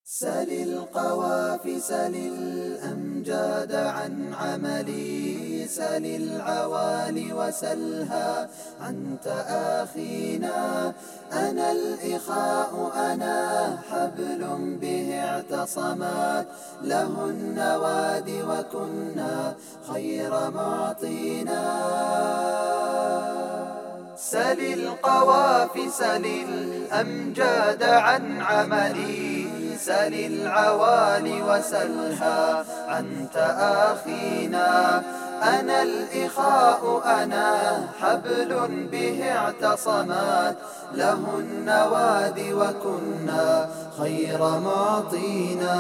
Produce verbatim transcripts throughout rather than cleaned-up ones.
سل القوافي سل الأمجاد عن عملي، سل العوالي وسلها عن تآخينا. أنا الإخاء أنا حبل به اعتصمات له النواد، وكنا خير معطينا. سل القوافي سل الأمجاد عن عملي، سل العوالي وسلها عن تآخينا. أنا الإخاء أنا حبل به اعتصمات له النواد، وكنا خير معطينا.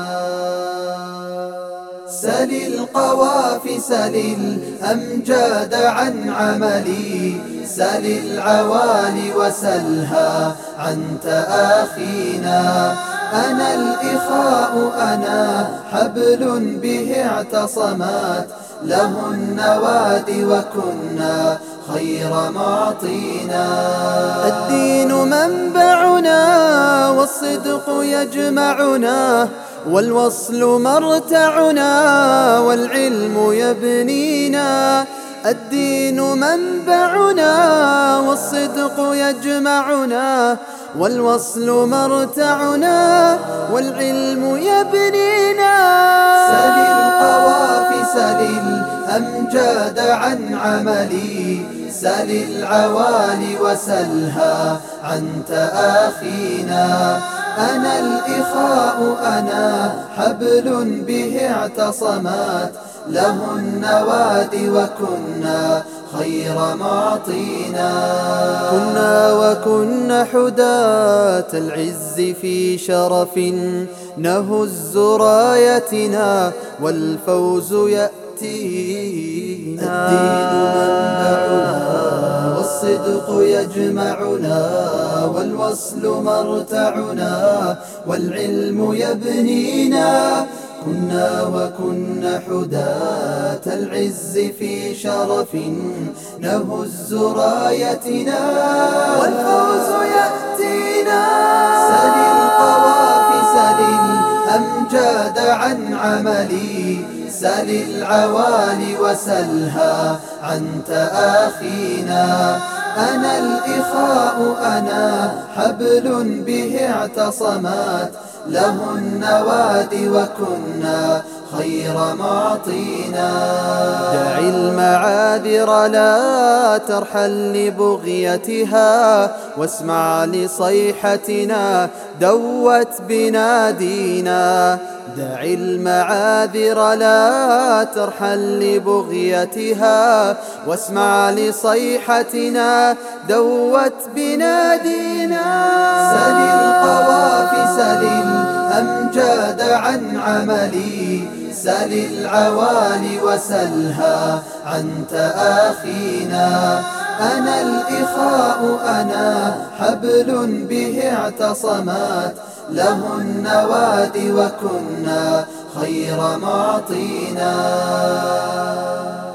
سل القوافي سل الأمجاد عن عملي، سل العوالي وسلها عن تآخينا. أنا الإخاء أنا حبل به اعتصمات له النواد، وكنا خير معطينا. الدين منبعنا والصدق يجمعنا، والوصل مرتعنا والعلم يبنينا. الدين منبعنا والصدق يجمعنا، والوصل مرتعنا والعلم يبنينا. سل القوافي سل الأمجاد عن عملي، سل العوالي وسلها عن تآخينا. أنا الإخاء أنا حبل به اعتصمات له النواد، وكنا خير معطينا. كنا وكنا حداة العز في شرف، نهز رايتنا والفوز يأتينا. الدين منبعنا والصدق يجمعنا، والوصل مرتعنا والعلم يبنينا. كنا وكنا حداة العز في شرف، نهز رايتنا والفوز يأتينا. سل القوافي سل الأمجاد عن عملي، سل العوالي وسلها عن تآخينا. أنا الإخاء أنا حبل به اعتصمات له النواد، وكنا خير معطينا. دع المعاذر لا ترحل لبغيتها، واسمع لصيحتنا دوت بنادينا. دع المعاذر لا ترحل لبغيتها، واسمع لصيحتنا دوت بنادينا. سل القوافي سل الأمجاد عن عملي، سل العوالي وسلها عن تآخينا. أنا الإخاء أنا حبل به اعتصمات له النواد، وكنا خير معطينا.